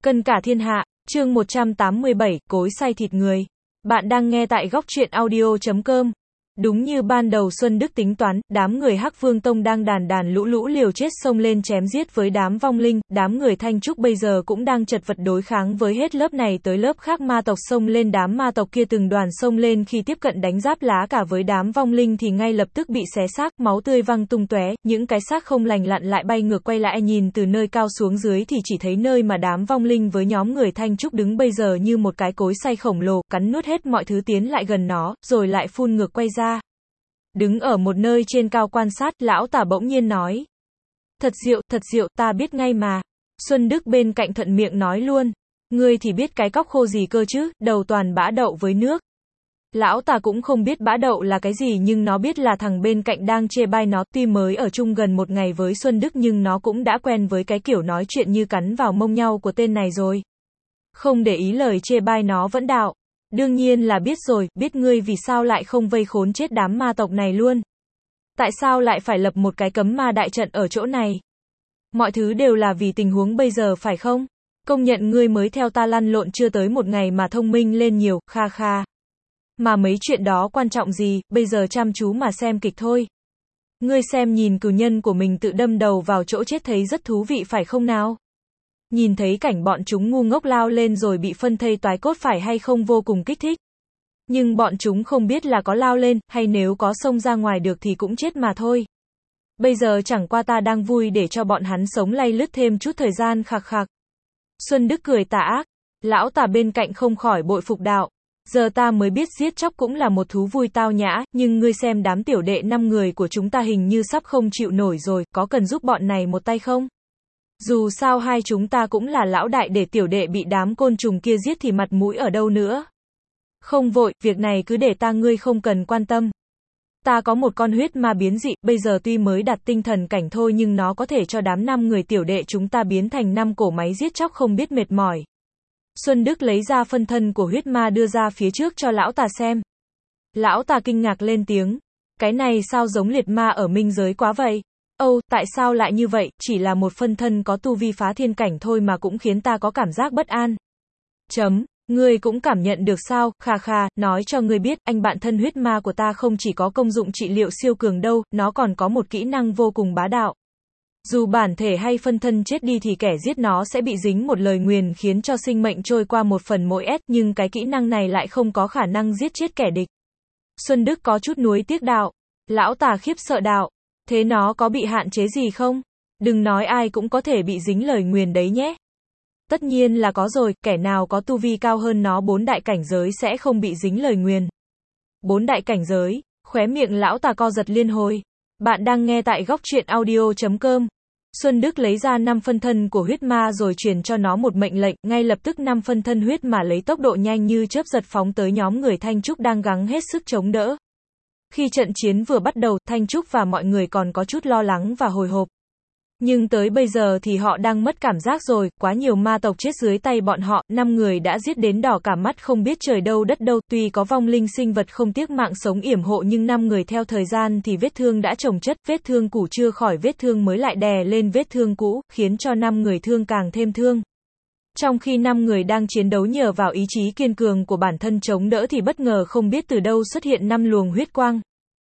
Cân cả thiên hạ, chương 187, cối xay thịt người. Bạn đang nghe tại góc truyện audio.com. Đúng như ban đầu Xuân Đức tính toán, đám người Hắc Vương Tông đang đàn lũ lũ liều chết xông lên chém giết với đám vong linh, đám người Thanh Trúc bây giờ cũng đang chật vật đối kháng với hết lớp này tới lớp khác ma tộc xông lên, đám ma tộc kia từng đoàn xông lên khi tiếp cận đánh giáp lá cả với đám vong linh thì ngay lập tức bị xé xác, máu tươi văng tung tóe, những cái xác không lành lặn lại bay ngược quay lại, nhìn từ nơi cao xuống dưới thì chỉ thấy nơi mà đám vong linh với nhóm người Thanh Trúc đứng bây giờ như một cái cối xay khổng lồ, cắn nuốt hết mọi thứ tiến lại gần nó, rồi lại phun ngược quay ra. Đứng ở một nơi trên cao quan sát, lão Tả bỗng nhiên nói. Thật diệu, ta biết ngay mà. Xuân Đức bên cạnh thuận miệng nói luôn. Ngươi thì biết cái cóc khô gì cơ chứ, đầu toàn bã đậu với nước. Lão Tả cũng không biết bã đậu là cái gì, nhưng nó biết là thằng bên cạnh đang chê bai nó, tuy mới ở chung gần một ngày với Xuân Đức nhưng nó cũng đã quen với cái kiểu nói chuyện như cắn vào mông nhau của tên này rồi. Không để ý lời chê bai nó vẫn đạo. Đương nhiên là biết rồi, biết ngươi vì sao lại không vây khốn chết đám ma tộc này luôn. Tại sao lại phải lập một cái cấm ma đại trận ở chỗ này? Mọi thứ đều là vì tình huống bây giờ phải không? Công nhận ngươi mới theo ta lăn lộn chưa tới một ngày mà thông minh lên nhiều, kha kha. Mà mấy chuyện đó quan trọng gì, bây giờ chăm chú mà xem kịch thôi. Ngươi xem nhìn cừu nhân của mình tự đâm đầu vào chỗ chết thấy rất thú vị phải không nào? Nhìn thấy cảnh bọn chúng ngu ngốc lao lên rồi bị phân thây toái cốt phải hay không vô cùng kích thích. Nhưng bọn chúng không biết là có lao lên, hay nếu có xông ra ngoài được thì cũng chết mà thôi. Bây giờ chẳng qua ta đang vui để cho bọn hắn sống lay lướt thêm chút thời gian khạc khạc. Xuân Đức cười tà ác. Lão Tả bên cạnh không khỏi bội phục đạo. Giờ ta mới biết giết chóc cũng là một thú vui tao nhã, nhưng ngươi xem đám tiểu đệ 5 người của chúng ta hình như sắp không chịu nổi rồi, có cần giúp bọn này một tay không? Dù sao hai chúng ta cũng là lão đại, để tiểu đệ bị đám côn trùng kia giết thì mặt mũi ở đâu nữa. Không vội, việc này cứ để ta, ngươi không cần quan tâm. Ta có một con huyết ma biến dị, bây giờ tuy mới đạt tinh thần cảnh thôi nhưng nó có thể cho đám 5 người tiểu đệ chúng ta biến thành 5 cổ máy giết chóc không biết mệt mỏi. Xuân Đức lấy ra phân thân của huyết ma đưa ra phía trước cho lão Tà xem. Lão Tà kinh ngạc lên tiếng. Cái này sao giống liệt ma ở minh giới quá vậy? Âu, tại sao lại như vậy, chỉ là một phân thân có tu vi phá thiên cảnh thôi mà cũng khiến ta có cảm giác bất an. Ngươi cũng cảm nhận được sao, kha kha, nói cho ngươi biết, anh bạn thân huyết ma của ta không chỉ có công dụng trị liệu siêu cường đâu, nó còn có một kỹ năng vô cùng bá đạo. Dù bản thể hay phân thân chết đi thì kẻ giết nó sẽ bị dính một lời nguyền khiến cho sinh mệnh trôi qua một phần mỗi S, nhưng cái kỹ năng này lại không có khả năng giết chết kẻ địch. Xuân Đức có chút nuối tiếc đạo. Lão Tà khiếp sợ đạo. Thế nó có bị hạn chế gì không? Đừng nói ai cũng có thể bị dính lời nguyền đấy nhé. Tất nhiên là có rồi, kẻ nào có tu vi cao hơn nó 4 đại cảnh giới sẽ không bị dính lời nguyền. 4 đại cảnh giới, khóe miệng lão Tà co giật liên hồi. Bạn đang nghe tại góc truyện audio.com. Xuân Đức lấy ra 5 phân thân của huyết ma rồi truyền cho nó một mệnh lệnh, ngay lập tức 5 phân thân huyết ma lấy tốc độ nhanh như chớp giật phóng tới nhóm người Thanh Trúc đang gắng hết sức chống đỡ. Khi trận chiến vừa bắt đầu, Thanh Trúc và mọi người còn có chút lo lắng và hồi hộp. Nhưng tới bây giờ thì họ đang mất cảm giác rồi, quá nhiều ma tộc chết dưới tay bọn họ, 5 người đã giết đến đỏ cả mắt không biết trời đâu đất đâu, tuy có vong linh sinh vật không tiếc mạng sống yểm hộ nhưng 5 người theo thời gian thì vết thương đã chồng chất, vết thương cũ chưa khỏi vết thương mới lại đè lên vết thương cũ, khiến cho 5 người thương càng thêm thương. Trong khi 5 người đang chiến đấu nhờ vào ý chí kiên cường của bản thân chống đỡ thì bất ngờ không biết từ đâu xuất hiện 5 luồng huyết quang.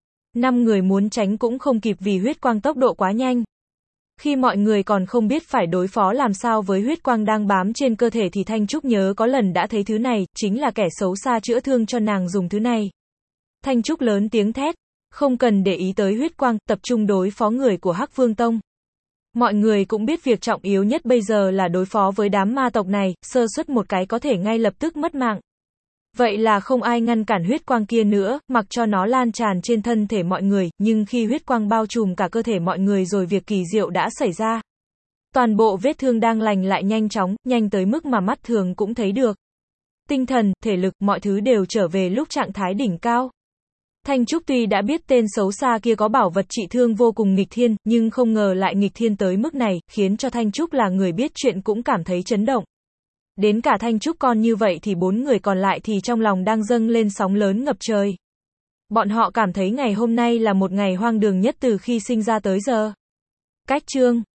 5 người muốn tránh cũng không kịp vì huyết quang tốc độ quá nhanh. Khi mọi người còn không biết phải đối phó làm sao với huyết quang đang bám trên cơ thể thì Thanh Trúc nhớ có lần đã thấy thứ này, chính là kẻ xấu xa chữa thương cho nàng dùng thứ này. Thanh Trúc lớn tiếng thét, không cần để ý tới huyết quang, tập trung đối phó người của Hắc Vương Tông. Mọi người cũng biết việc trọng yếu nhất bây giờ là đối phó với đám ma tộc này, sơ suất một cái có thể ngay lập tức mất mạng. Vậy là không ai ngăn cản huyết quang kia nữa, mặc cho nó lan tràn trên thân thể mọi người, nhưng khi huyết quang bao trùm cả cơ thể mọi người rồi việc kỳ diệu đã xảy ra. Toàn bộ vết thương đang lành lại nhanh chóng, nhanh tới mức mà mắt thường cũng thấy được. Tinh thần, thể lực, mọi thứ đều trở về lúc trạng thái đỉnh cao. Thanh Trúc tuy đã biết tên xấu xa kia có bảo vật trị thương vô cùng nghịch thiên, nhưng không ngờ lại nghịch thiên tới mức này, khiến cho Thanh Trúc là người biết chuyện cũng cảm thấy chấn động. Đến cả Thanh Trúc con như vậy thì 4 người còn lại thì trong lòng đang dâng lên sóng lớn ngập trời. Bọn họ cảm thấy ngày hôm nay là một ngày hoang đường nhất từ khi sinh ra tới giờ. Cách chương